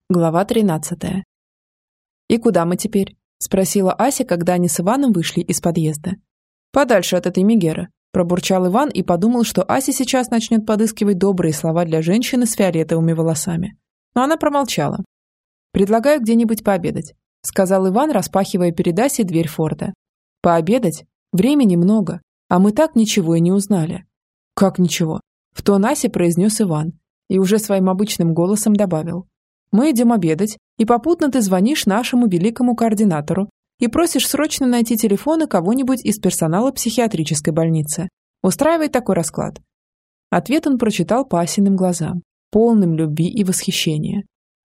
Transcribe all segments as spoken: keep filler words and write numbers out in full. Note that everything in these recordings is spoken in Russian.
Глава тринадцатая. «И куда мы теперь?» – спросила Ася, когда они с Иваном вышли из подъезда. «Подальше от этой Мегеры», – пробурчал Иван и подумал, что Ася сейчас начнет подыскивать добрые слова для женщины с фиолетовыми волосами. Но она промолчала. «Предлагаю где-нибудь пообедать», – сказал Иван, распахивая перед Асей дверь форта. «Пообедать? Времени много, а мы так ничего и не узнали». «Как ничего?» – в тон Асе произнес Иван и уже своим обычным голосом добавил. «Мы идем обедать, и попутно ты звонишь нашему великому координатору и просишь срочно найти телефоны кого-нибудь из персонала психиатрической больницы. Устраивает такой расклад». Ответ он прочитал по Асиным глазам, полным любви и восхищения.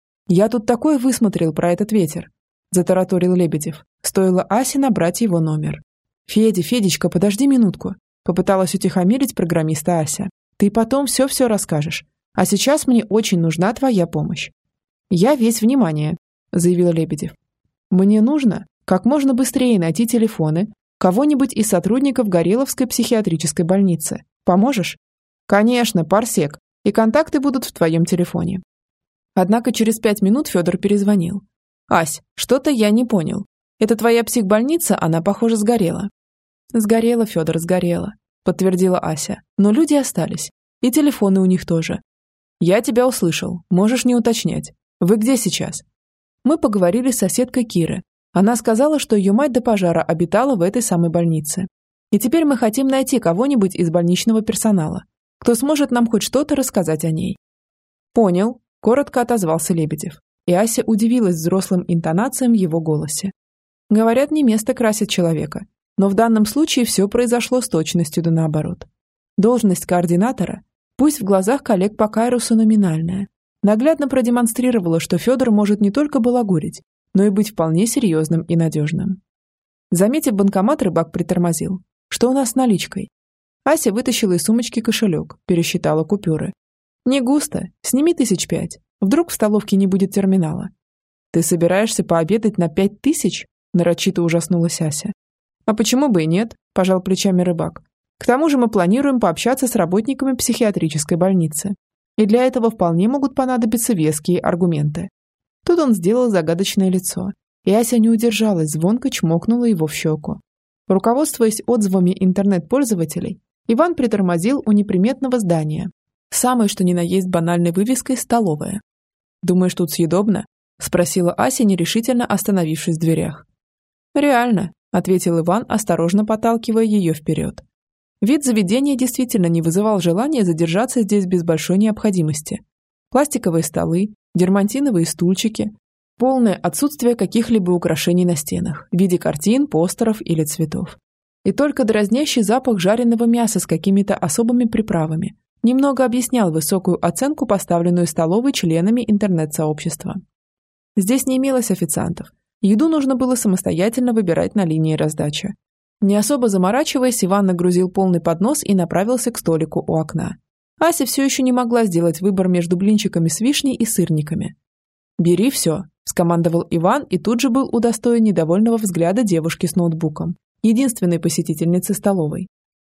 «Я тут такое высмотрел про этот ветер», – затараторил Лебедев. Стоило Асе набрать его номер. «Федя, Федечка, подожди минутку», – попыталась утихомирить программиста Ася. «Ты потом все-все расскажешь, а сейчас мне очень нужна твоя помощь». «Я весь внимание», – заявил Лебедев. «Мне нужно как можно быстрее найти телефоны кого-нибудь из сотрудников Гореловской психиатрической больницы. Поможешь?» «Конечно, парсек, и контакты будут в твоем телефоне». Однако через пять минут Федор перезвонил. «Ась, что-то я не понял. Это твоя психбольница, она, похоже, сгорела». «Сгорела, Федор, сгорела», – подтвердила Ася. «Но люди остались, и телефоны у них тоже». «Я тебя услышал, можешь не уточнять. Вы где сейчас?» Мы поговорили с соседкой Киры. Она сказала, что ее мать до пожара обитала в этой самой больнице. И теперь мы хотим найти кого-нибудь из больничного персонала, кто сможет нам хоть что-то рассказать о ней. «Понял», – коротко отозвался Лебедев. И Ася удивилась взрослым интонациям в его голосе. Говорят, не место красит человека, но в данном случае все произошло с точностью да наоборот. Должность координатора, пусть в глазах коллег по Кайрусу номинальная, наглядно продемонстрировала, что Федор может не только балагурить, но и быть вполне серьезным и надежным. Заметив банкомат, рыбак притормозил. «Что у нас с наличкой?» Ася вытащила из сумочки кошелек, пересчитала купюры. «Не густо, сними тысяч пять. Вдруг в столовке не будет терминала». «Ты собираешься пообедать на пять тысяч?» Нарочито ужаснулась Ася. «А почему бы и нет?» – пожал плечами рыбак. «К тому же мы планируем пообщаться с работниками психиатрической больницы. И для этого вполне могут понадобиться веские аргументы». Тут он сделал загадочное лицо, и Ася не удержалась, звонко чмокнула его в щеку. Руководствуясь отзывами интернет-пользователей, Иван притормозил у неприметного здания, самой что ни на есть банальной вывеской «Столовая». «Думаешь, тут съедобно?» – спросила Ася, нерешительно остановившись в дверях. «Реально», – ответил Иван, осторожно подталкивая ее вперед. Вид заведения действительно не вызывал желания задержаться здесь без большой необходимости. Пластиковые столы, дермантиновые стульчики, полное отсутствие каких-либо украшений на стенах в виде картин, постеров или цветов. И только дразнящий запах жареного мяса с какими-то особыми приправами немного объяснял высокую оценку, поставленную столовой членами интернет-сообщества. Здесь не имелось официантов. Еду нужно было самостоятельно выбирать на линии раздачи. Не особо заморачиваясь, Иван нагрузил полный поднос и направился к столику у окна. Ася все еще не могла сделать выбор между блинчиками с вишней и сырниками. «Бери все», – скомандовал Иван и тут же был удостоен недовольного взгляда девушки с ноутбуком, единственной посетительницы столовой.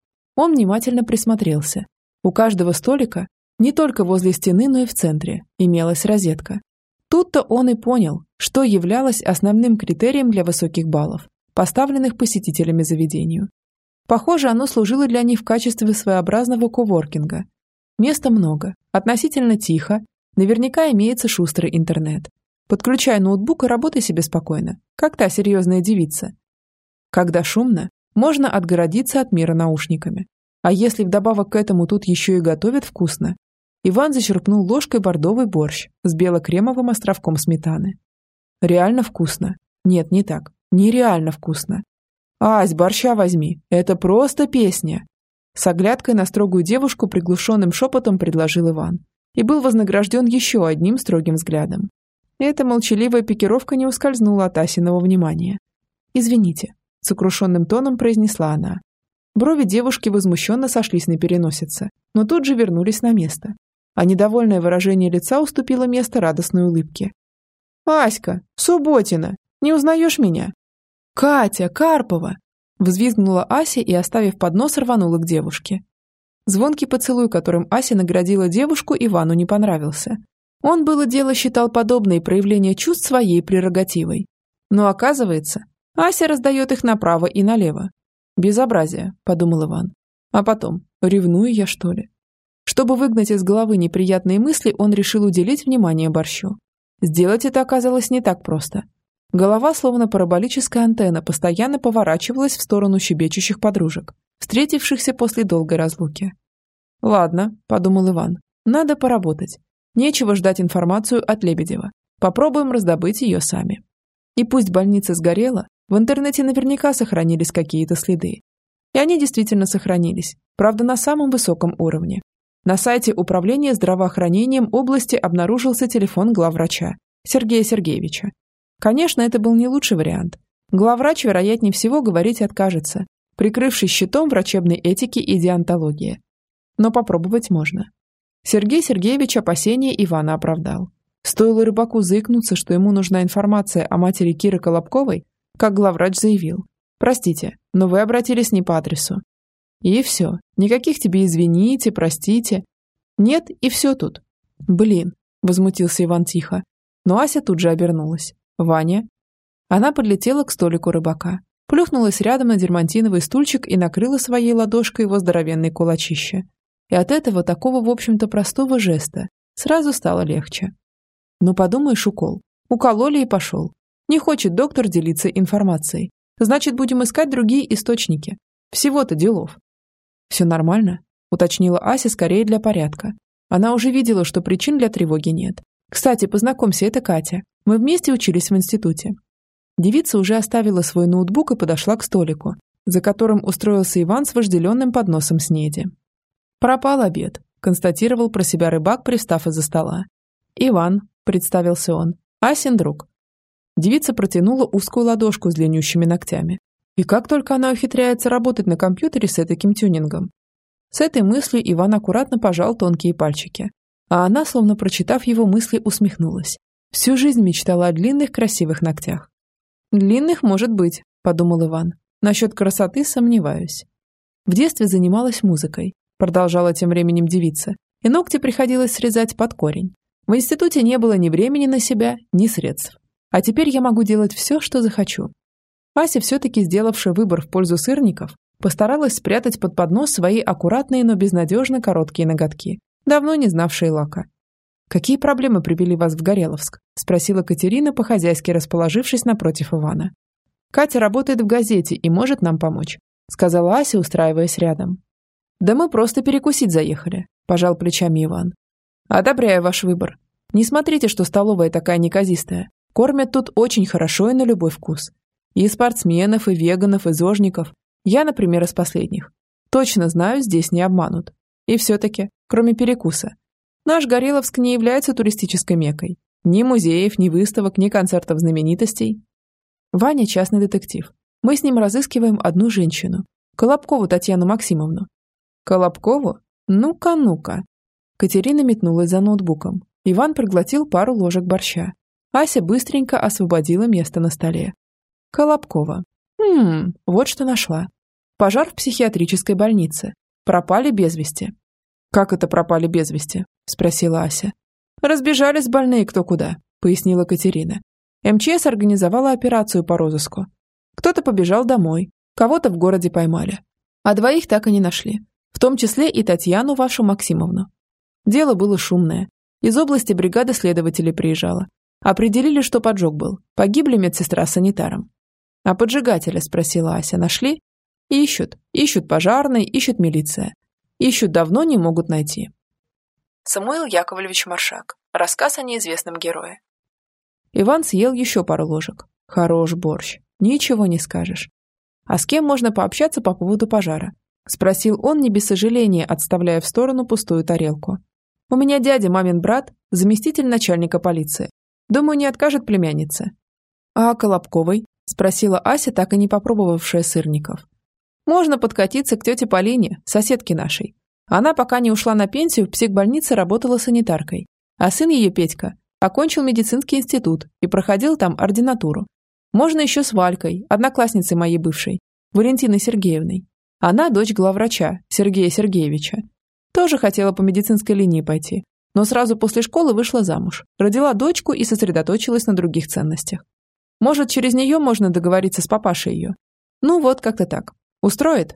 Он внимательно присмотрелся. У каждого столика, не только возле стены, но и в центре, имелась розетка. Тут-то он и понял, что являлось основным критерием для высоких баллов, поставленных посетителями заведению. Похоже, оно служило для них в качестве своеобразного коворкинга. Места много, относительно тихо, наверняка имеется шустрый интернет. Подключай ноутбук и работай себе спокойно, как та серьезная девица. Когда шумно, можно отгородиться от мира наушниками. А если вдобавок к этому тут еще и готовят вкусно? Иван зачерпнул ложкой бордовый борщ с бело-кремовым островком сметаны. Реально вкусно. Нет, не так. Нереально вкусно. «Ась, борща возьми, это просто песня!» С оглядкой на строгую девушку приглушенным шепотом предложил Иван и был вознагражден еще одним строгим взглядом. Эта молчаливая пикировка не ускользнула от Асиного внимания. «Извините», – сокрушенным тоном произнесла она. Брови девушки возмущенно сошлись на переносице, но тут же вернулись на место, а недовольное выражение лица уступило место радостной улыбке. «Аська, Субботина, не узнаешь меня?» «Катя, Карпова!» – взвизгнула Ася и, оставив поднос, рванула к девушке. Звонкий поцелуй, которым Ася наградила девушку, Ивану не понравился. Он было дело считал подобные проявления чувств своей прерогативой. Но оказывается, Ася раздает их направо и налево. «Безобразие», – подумал Иван. А потом, ревную я, что ли? Чтобы выгнать из головы неприятные мысли, он решил уделить внимание борщу. Сделать это оказалось не так просто. Голова, словно параболическая антенна, постоянно поворачивалась в сторону щебечущих подружек, встретившихся после долгой разлуки. «Ладно», – подумал Иван, – «надо поработать. Нечего ждать информацию от Лебедева. Попробуем раздобыть ее сами». И пусть больница сгорела, в интернете наверняка сохранились какие-то следы. И они действительно сохранились, правда, на самом высоком уровне. На сайте Управления здравоохранением области обнаружился телефон главврача Сергея Сергеевича. Конечно, это был не лучший вариант. Главврач, вероятнее всего, говорить откажется, прикрывшись щитом врачебной этики и деонтологии. Но попробовать можно. Сергей Сергеевич опасения Ивана оправдал. Стоило рыбаку заикнуться, что ему нужна информация о матери Киры Колобковой, как главврач заявил: «Простите, но вы обратились не по адресу». И все. Никаких тебе извините, простите. Нет, и все тут. «Блин», – возмутился Иван тихо. Но Ася тут же обернулась. «Ваня?» Она подлетела к столику рыбака, плюхнулась рядом на дермантиновый стульчик и накрыла своей ладошкой его здоровенный кулачище. И от этого такого, в общем-то, простого жеста сразу стало легче. Ну, подумаешь, укол. Укололи и пошел. Не хочет доктор делиться информацией. Значит, будем искать другие источники. Всего-то делов. «Все нормально?» – уточнила Ася скорее для порядка. Она уже видела, что причин для тревоги нет. «Кстати, познакомься, это Катя. Мы вместе учились в институте». Девица уже оставила свой ноутбук и подошла к столику, за которым устроился Иван с вожделенным подносом снеди. «Пропал обед», – констатировал про себя рыбак, привстав из-за стола. «Иван», – представился он, – «Асин друг». Девица протянула узкую ладошку с длиннющими ногтями. И как только она ухитряется работать на компьютере с таким тюнингом. С этой мыслью Иван аккуратно пожал тонкие пальчики. А она, словно прочитав его мысли, усмехнулась. Всю жизнь мечтала о длинных красивых ногтях. «Длинных, может быть», – подумал Иван. «Насчет красоты сомневаюсь». В детстве занималась музыкой, продолжала тем временем девица, и ногти приходилось срезать под корень. В институте не было ни времени на себя, ни средств. А теперь я могу делать все, что захочу. Ася, все-таки сделавшая выбор в пользу сырников, постаралась спрятать под поднос свои аккуратные, но безнадежно короткие ноготки, давно не знавшие лака. «Какие проблемы привели вас в Гореловск?» – спросила Катерина, по-хозяйски расположившись напротив Ивана. «Катя работает в газете и может нам помочь», – сказала Ася, устраиваясь рядом. «Да мы просто перекусить заехали», – пожал плечами Иван. «Одобряю ваш выбор. Не смотрите, что столовая такая неказистая. Кормят тут очень хорошо и на любой вкус. И спортсменов, и веганов, и зожников. Я, например, из последних. Точно знаю, здесь не обманут. И все-таки, кроме перекуса, наш Гореловск не является туристической меккой. Ни музеев, ни выставок, ни концертов знаменитостей. Ваня – частный детектив. Мы с ним разыскиваем одну женщину. Колобкову Татьяну Максимовну». «Колобкову? Ну-ка, ну-ка». Катерина метнулась за ноутбуком. Иван проглотил пару ложек борща. Ася быстренько освободила место на столе. Колобкова. Хм, вот что нашла. Пожар в психиатрической больнице. Пропали без вести. «Как это пропали без вести?» – спросила Ася. «Разбежались больные кто куда», – пояснила Катерина. эм че эс организовала операцию по розыску. Кто-то побежал домой, кого-то в городе поймали. А двоих так и не нашли. В том числе и Татьяну вашу Максимовну. Дело было шумное. Из области бригада следователей приезжала. Определили, что поджог был. Погибли медсестра с санитаром. «А поджигателя?» – спросила Ася. «Нашли?» «Ищут. Ищут пожарные, ищут милиция. Ищут давно, не могут найти». Самуил Яковлевич Маршак. Рассказ о неизвестном герое. Иван съел еще пару ложек. Хорош борщ. Ничего не скажешь. «А с кем можно пообщаться по поводу пожара?» – спросил он, не без сожаления, отставляя в сторону пустую тарелку. «У меня дядя, мамин брат, заместитель начальника полиции. Думаю, не откажет племянница». «А о Колобковой?» – спросила Ася, так и не попробовавшая сырников. «Можно подкатиться к тете Полине, соседке нашей. Она, пока не ушла на пенсию, в психбольнице работала санитаркой. А сын ее, Петька, окончил медицинский институт и проходил там ординатуру. Можно еще с Валькой, одноклассницей моей бывшей, Валентиной Сергеевной. Она дочь главврача, Сергея Сергеевича. Тоже хотела по медицинской линии пойти, Но сразу после школы вышла замуж, родила дочку и сосредоточилась на других ценностях. Может, через нее можно договориться с папашей ее? Ну вот, как-то так. Устроит?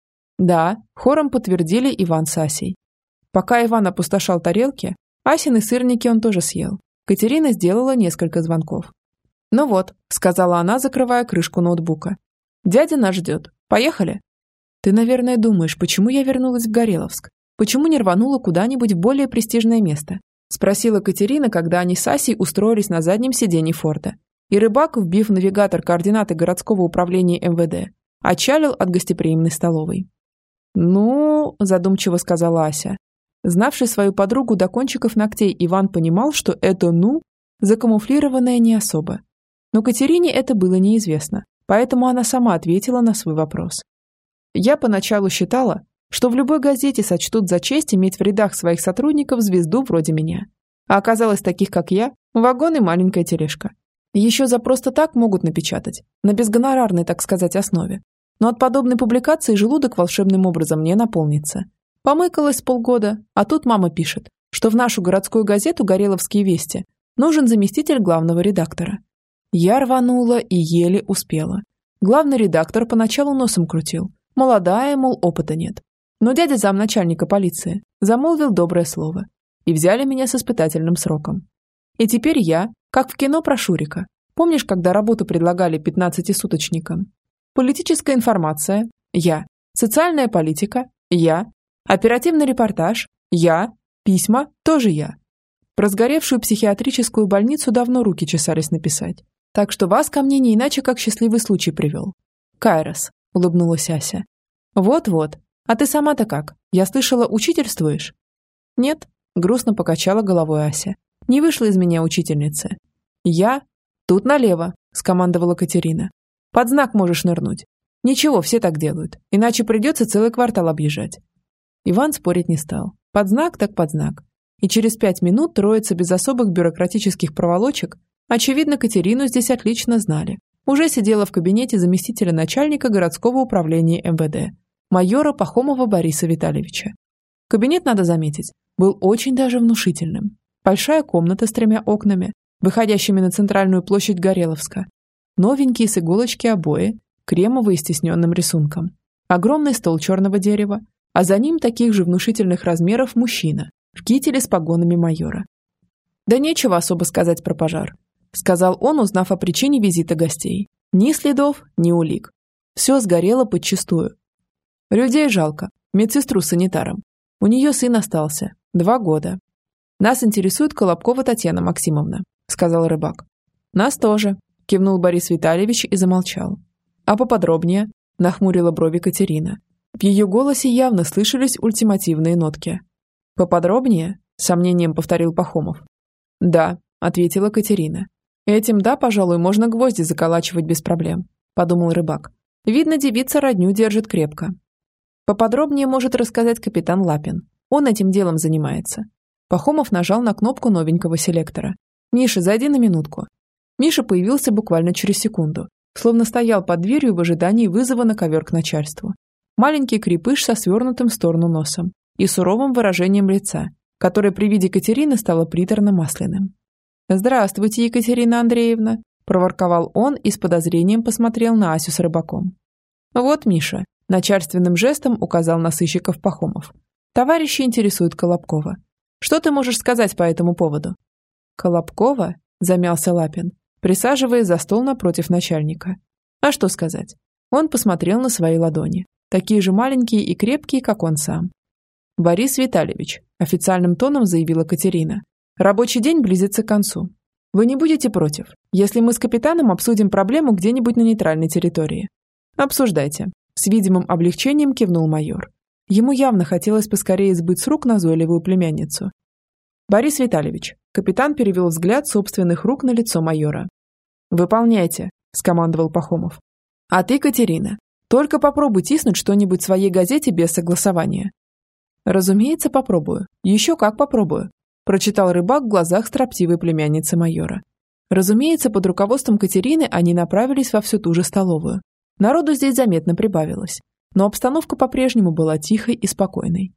Да, хором подтвердили Иван с Асей. Пока Иван опустошал тарелки, Асины сырники он тоже съел. Катерина сделала несколько звонков. «Ну вот», — сказала она, закрывая крышку ноутбука. «Дядя нас ждет. Поехали?» «Ты, наверное, думаешь, почему я вернулась в Гореловск? Почему не рванула куда-нибудь в более престижное место?» — спросила Катерина, когда они с Асей устроились на заднем сиденье Форда. И рыбак, вбив в навигатор координаты городского управления эм вэ дэ, отчалил от гостеприимной столовой. «Ну», – задумчиво сказала Ася. Знавший свою подругу до кончиков ногтей, Иван понимал, что это «ну» закамуфлированное не особо. Но Катерине это было неизвестно, поэтому она сама ответила на свой вопрос. «Я поначалу считала, что в любой газете сочтут за честь иметь в рядах своих сотрудников звезду вроде меня. А оказалось, таких как я, вагон и маленькая тележка. Еще за просто так могут напечатать, на безгонорарной, так сказать, основе. Но от подобной публикации желудок волшебным образом не наполнится. Помыкалась с полгода, а тут мама пишет, что в нашу городскую газету «Гореловские вести» нужен заместитель главного редактора. Я рванула и еле успела. Главный редактор поначалу носом крутил. Молодая, мол, опыта нет. Но дядя замначальника полиции замолвил доброе слово. И взяли меня с испытательным сроком. И теперь я, как в кино про Шурика. Помнишь, когда работу предлагали пятнадцатисуточникам? Политическая информация – я. Социальная политика – я. Оперативный репортаж – я. Письма – тоже я. Про сгоревшую психиатрическую больницу давно руки чесались написать. Так что вас ко мне не иначе, как счастливый случай привел. Кайрос, улыбнулась Ася. Вот-вот. А ты сама-то как? Я слышала, учительствуешь? Нет, грустно покачала головой Ася. Не вышла из меня учительница. Я? Тут налево, скомандовала Катерина. Под знак можешь нырнуть. Ничего, все так делают. Иначе придется целый квартал объезжать. Иван спорить не стал. Под знак так под знак. И через пять минут троица без особых бюрократических проволочек, очевидно, Катерину здесь отлично знали, уже сидела в кабинете заместителя начальника городского управления эм вэ дэ, майора Пахомова Бориса Витальевича. Кабинет, надо заметить, был очень даже внушительным. Большая комната с тремя окнами, выходящими на центральную площадь Гореловска. Новенькие с иголочки обои, кремовые с тисненным рисунком. Огромный стол черного дерева, а за ним таких же внушительных размеров мужчина в кителе с погонами майора. «Да нечего особо сказать про пожар», — сказал он, узнав о причине визита гостей. «Ни следов, ни улик. Все сгорело подчистую. Людей жалко, медсестру с санитаром. У нее сын остался, два года. Нас интересует Колобкова Татьяна Максимовна», — сказал рыбак. «Нас тоже», — кивнул Борис Витальевич и замолчал. «А поподробнее?» — нахмурила брови Катерина. В ее голосе явно слышались ультимативные нотки. «Поподробнее?» – с сомнением повторил Пахомов. «Да», – ответила Катерина. «Этим, да, пожалуй, можно гвозди заколачивать без проблем», – подумал рыбак. «Видно, девица родню держит крепко». Поподробнее может рассказать капитан Лапин. Он этим делом занимается. Пахомов нажал на кнопку новенького селектора. «Миша, зайди на минутку». Миша появился буквально через секунду, словно стоял под дверью в ожидании вызова на ковер к начальству. Маленький крепыш со свернутым в сторону носом и суровым выражением лица, которое при виде Катерины стало приторно-масляным. «Здравствуйте, Екатерина Андреевна», – проворковал он и с подозрением посмотрел на Асю с рыбаком. «Вот, Миша», – начальственным жестом указал на сыщиков Пахомов. «Товарищи интересуют Колобкова. Что ты можешь сказать по этому поводу?» «Колобкова?» – замялся Лапин, присаживаясь за стол напротив начальника. «А что сказать?» Он посмотрел на свои ладони, такие же маленькие и крепкие, как он сам. «Борис Витальевич», – официальным тоном заявила Катерина, – «рабочий день близится к концу. Вы не будете против, если мы с капитаном обсудим проблему где-нибудь на нейтральной территории?» «Обсуждайте», – с видимым облегчением кивнул майор. Ему явно хотелось поскорее сбыть с рук назойливую племянницу. «Борис Витальевич», – капитан перевел взгляд собственных рук на лицо майора. «Выполняйте», – скомандовал Пахомов. «А ты, Катерина, только попробуй тиснуть что-нибудь в своей газете без согласования». «Разумеется, попробую. Еще как попробую», – прочитал рыбак в глазах строптивой племянницы майора. Разумеется, под руководством Катерины они направились во всю ту же столовую. Народу здесь заметно прибавилось, но обстановка по-прежнему была тихой и спокойной.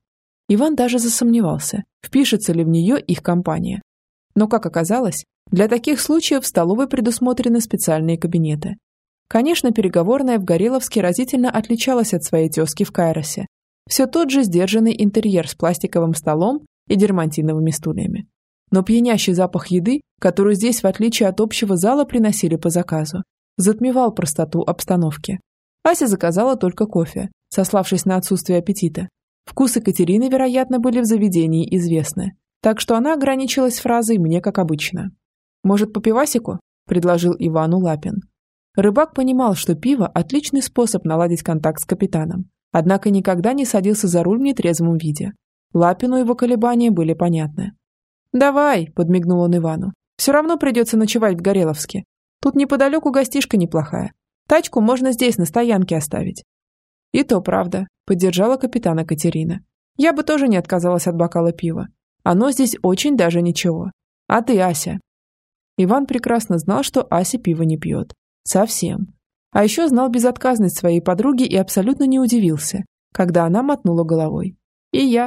Иван даже засомневался, впишется ли в нее их компания. Но, как оказалось, для таких случаев в столовой предусмотрены специальные кабинеты. Конечно, переговорная в Гореловске разительно отличалась от своей тезки в Кайросе. Все тот же сдержанный интерьер с пластиковым столом и дермантиновыми стульями. Но пьянящий запах еды, которую здесь, в отличие от общего зала, приносили по заказу, затмевал простоту обстановки. Ася заказала только кофе, сославшись на отсутствие аппетита. Вкусы Катерины, вероятно, были в заведении известны, так что она ограничилась фразой «мне как обычно». «Может, по пивасику?» – предложил Ивану Лапин. Рыбак понимал, что пиво – отличный способ наладить контакт с капитаном, однако никогда не садился за руль в нетрезвом виде. Лапину его колебания были понятны. «Давай», – подмигнул он Ивану, – «все равно придется ночевать в Гореловске. Тут неподалеку гостишка неплохая. Тачку можно здесь на стоянке оставить». «И то правда», – поддержала капитана Катерина. «Я бы тоже не отказалась от бокала пива. Оно здесь очень даже ничего. А ты, Ася?» Иван прекрасно знал, что Ася пиво не пьет. Совсем. А еще знал безотказность своей подруги и абсолютно не удивился, когда она мотнула головой. «И я».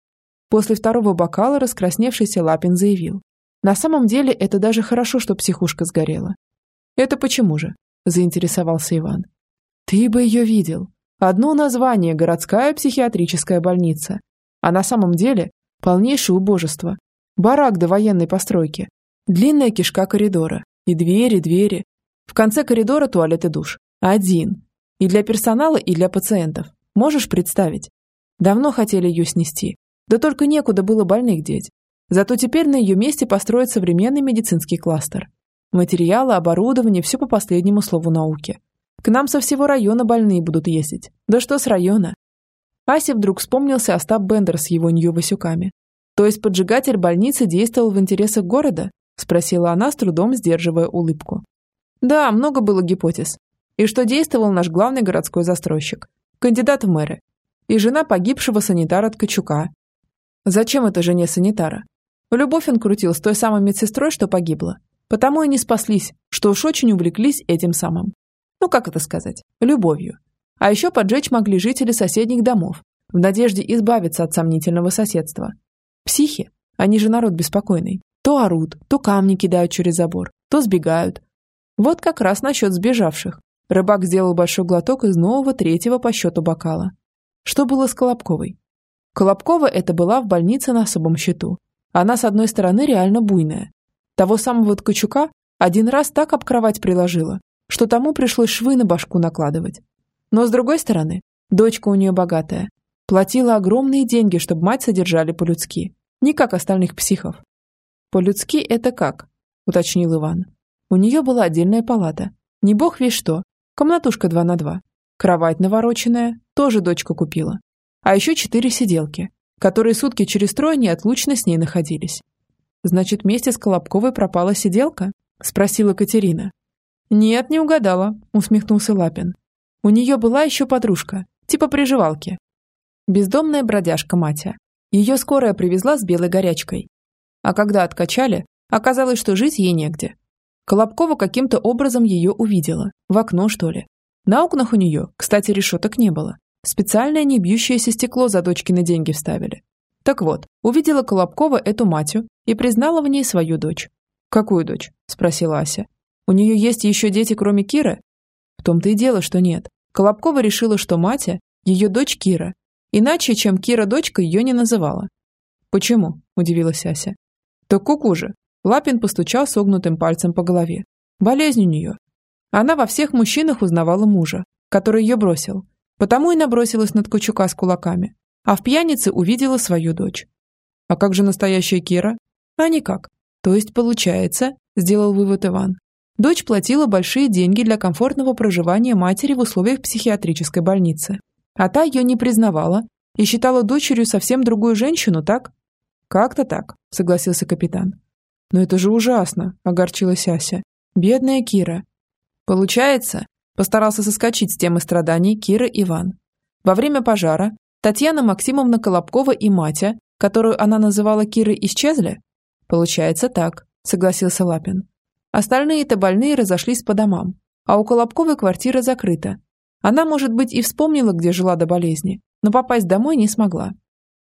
После второго бокала раскрасневшийся Лапин заявил. «На самом деле это даже хорошо, что психушка сгорела». «Это почему же?» – заинтересовался Иван. «Ты бы ее видел. Одно название – городская психиатрическая больница. А на самом деле полнейшее убожество. Барак до военной постройки. Длинная кишка коридора. И двери, двери. В конце коридора туалет и душ. Один. И для персонала, и для пациентов. Можешь представить? Давно хотели ее снести. Да только некуда было больных деть. Зато теперь на ее месте построят современный медицинский кластер. Материалы, оборудование – все по последнему слову науки. К нам со всего района больные будут ездить. Да что с района?» Асе вдруг вспомнился Остап Бендер с его Нью-Васюками. «То есть поджигатель больницы действовал в интересах города?» – спросила она, с трудом сдерживая улыбку. «Да, много было гипотез. И что действовал наш главный городской застройщик, кандидат в мэры, и жена погибшего санитара Ткачука». «Зачем это жене санитара?» «Любовь он крутил с той самой медсестрой, что погибла. Потому и не спаслись, что уж очень увлеклись этим самым. Ну, как это сказать? Любовью. А еще поджечь могли жители соседних домов, в надежде избавиться от сомнительного соседства. Психи, они же народ беспокойный, то орут, то камни кидают через забор, то сбегают. Вот как раз насчет сбежавших. Рыбак сделал большой глоток из нового третьего по счету бокала. Что было с Колобковой? Колобкова это была в больнице на особом счету. Она, с одной стороны, реально буйная. Того самого Ткачука один раз так об кровать приложила, что тому пришлось швы на башку накладывать. Но, с другой стороны, дочка у нее богатая. Платила огромные деньги, чтобы мать содержали по-людски. Не как остальных психов. «По-людски это как?» – уточнил Иван. У нее была отдельная палата. Не бог весь что. Комнатушка два на два. Кровать навороченная, тоже дочка купила. А еще четыре сиделки, которые сутки через трое неотлучно с ней находились. «Значит, вместе с Колобковой пропала сиделка?» – спросила Катерина. «Нет, не угадала», – усмехнулся Лапин. «У нее была еще подружка, типа приживалки. Бездомная бродяжка Матя. Ее скорая привезла с белой горячкой. А когда откачали, оказалось, что жить ей негде. Колобкова каким-то образом ее увидела, в окно, что ли. На окнах у нее, кстати, решеток не было. Специальное небьющееся стекло за дочкины деньги вставили. Так вот, увидела Колобкова эту Матю и признала в ней свою дочь». «Какую дочь?» – спросила Ася. «У нее есть еще дети, кроме Киры?» В том-то и дело, что нет. Колобкова решила, что Матя – ее дочь Кира. Иначе, чем Кира дочка, ее не называла. «Почему?» – удивилась Ася. «Так куку же». Лапин постучал согнутым пальцем по голове. «Болезнь у нее. Она во всех мужчинах узнавала мужа, который ее бросил. Потому и набросилась на Ткачука с кулаками. А в пьянице увидела свою дочь». «А как же настоящая Кира?» «А никак. То есть, получается, – сделал вывод Иван, дочь платила большие деньги для комфортного проживания матери в условиях психиатрической больницы. А та ее не признавала и считала дочерью совсем другую женщину, так?» «Как-то так», – согласился капитан. «Но это же ужасно», – огорчилась Ася. «Бедная Кира». «Получается», – постарался соскочить с темы страданий Кира Иван. «Во время пожара Татьяна Максимовна Колобкова и Матя, которую она называла Кирой, исчезли?» «Получается так», – согласился Лапин. «Остальные-то больные разошлись по домам, а у Колобковой квартира закрыта. Она, может быть, и вспомнила, где жила до болезни, но попасть домой не смогла».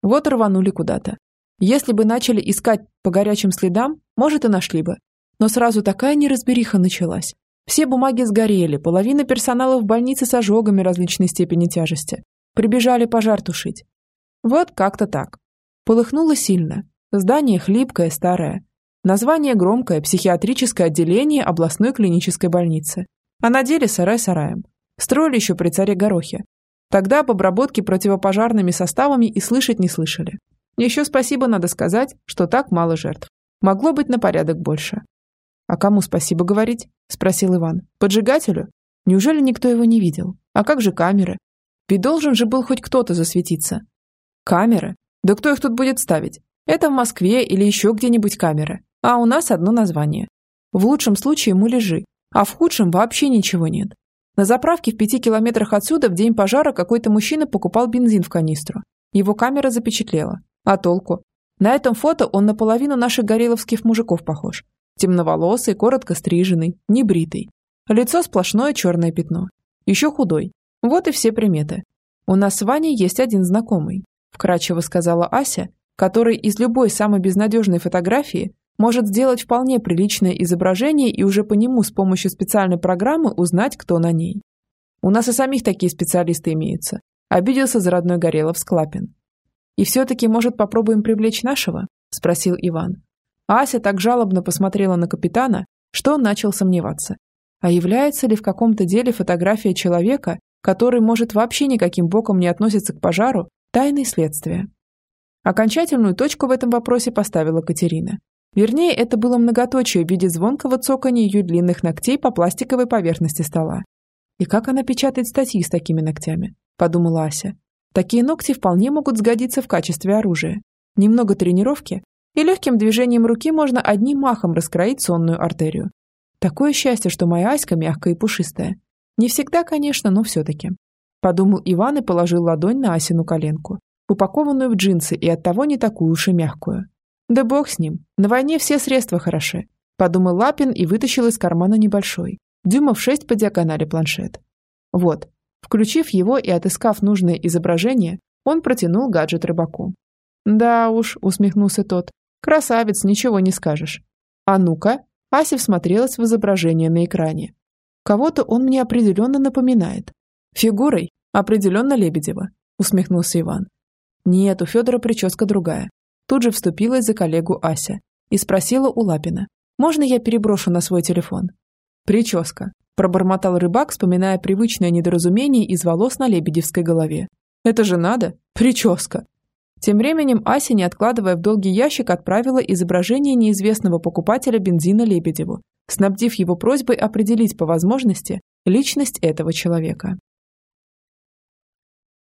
Вот рванули куда-то. Если бы начали искать по горячим следам, может, и нашли бы. Но сразу такая неразбериха началась. Все бумаги сгорели, половина персонала в больнице с ожогами различной степени тяжести. Прибежали пожар тушить. Вот как-то так. Полыхнуло сильно. Здание хлипкое, старое. Название громкое – психиатрическое отделение областной клинической больницы. А на деле сарай сараем. Строили еще при царе Горохе. Тогда об обработке противопожарными составами и слышать не слышали. Еще спасибо надо сказать, что так мало жертв. Могло быть на порядок больше. «А кому спасибо говорить?» – спросил Иван. «Поджигателю? Неужели никто его не видел? А как же камеры? Ведь должен же был хоть кто-то засветиться». «Камеры? Да кто их тут будет ставить? Это в Москве или еще где-нибудь камеры. А у нас одно название. В лучшем случае муляжи, а в худшем вообще ничего нет. На заправке в пяти километрах отсюда в день пожара какой-то мужчина покупал бензин в канистру. Его камера запечатлела. А толку? На этом фото он наполовину наших гореловских мужиков похож. Темноволосый, коротко стриженный, небритый. Лицо сплошное черное пятно. Еще худой. Вот и все приметы. У нас с Ваней есть один знакомый, вкратчиво сказала Ася, который из любой самой безнадежной фотографии может сделать вполне приличное изображение и уже по нему с помощью специальной программы узнать, кто на ней. У нас и самих такие специалисты имеются. Обиделся за родной Горелов Склапин. И все-таки, может, попробуем привлечь нашего? Спросил Иван. Ася так жалобно посмотрела на капитана, что он начал сомневаться. А является ли в каком-то деле фотография человека, который, может, вообще никаким боком не относится к пожару, тайной следствия? Окончательную точку в этом вопросе поставила Катерина. Вернее, это было многоточие в виде звонкого цоканья ее длинных ногтей по пластиковой поверхности стола. «И как она печатает статьи с такими ногтями?» – подумала Ася. «Такие ногти вполне могут сгодиться в качестве оружия. Немного тренировки, и легким движением руки можно одним махом раскроить сонную артерию. Такое счастье, что моя Аська мягкая и пушистая. Не всегда, конечно, но все-таки». Подумал Иван и положил ладонь на Асину коленку, упакованную в джинсы и оттого не такую уж и мягкую. «Да бог с ним, на войне все средства хороши», – подумал Лапин и вытащил из кармана небольшой, дюймов шесть по диагонали планшет. Вот, включив его и отыскав нужное изображение, он протянул гаджет рыбаку. «Да уж», – усмехнулся тот, – «красавец, ничего не скажешь». «А ну-ка», – Ася всмотрелась в изображение на экране. «Кого-то он мне определенно напоминает». «Фигурой? Определенно Лебедева», – усмехнулся Иван. «Нет, у Федора прическа другая». Тут же вступилась за коллегу Ася и спросила у Лапина. «Можно я переброшу на свой телефон?» «Прическа», – пробормотал рыбак, вспоминая привычное недоразумение из волос на лебедевской голове. «Это же надо! Прическа!» Тем временем Ася, не откладывая в долгий ящик, отправила изображение неизвестного покупателя бензина Лебедеву, снабдив его просьбой определить по возможности личность этого человека.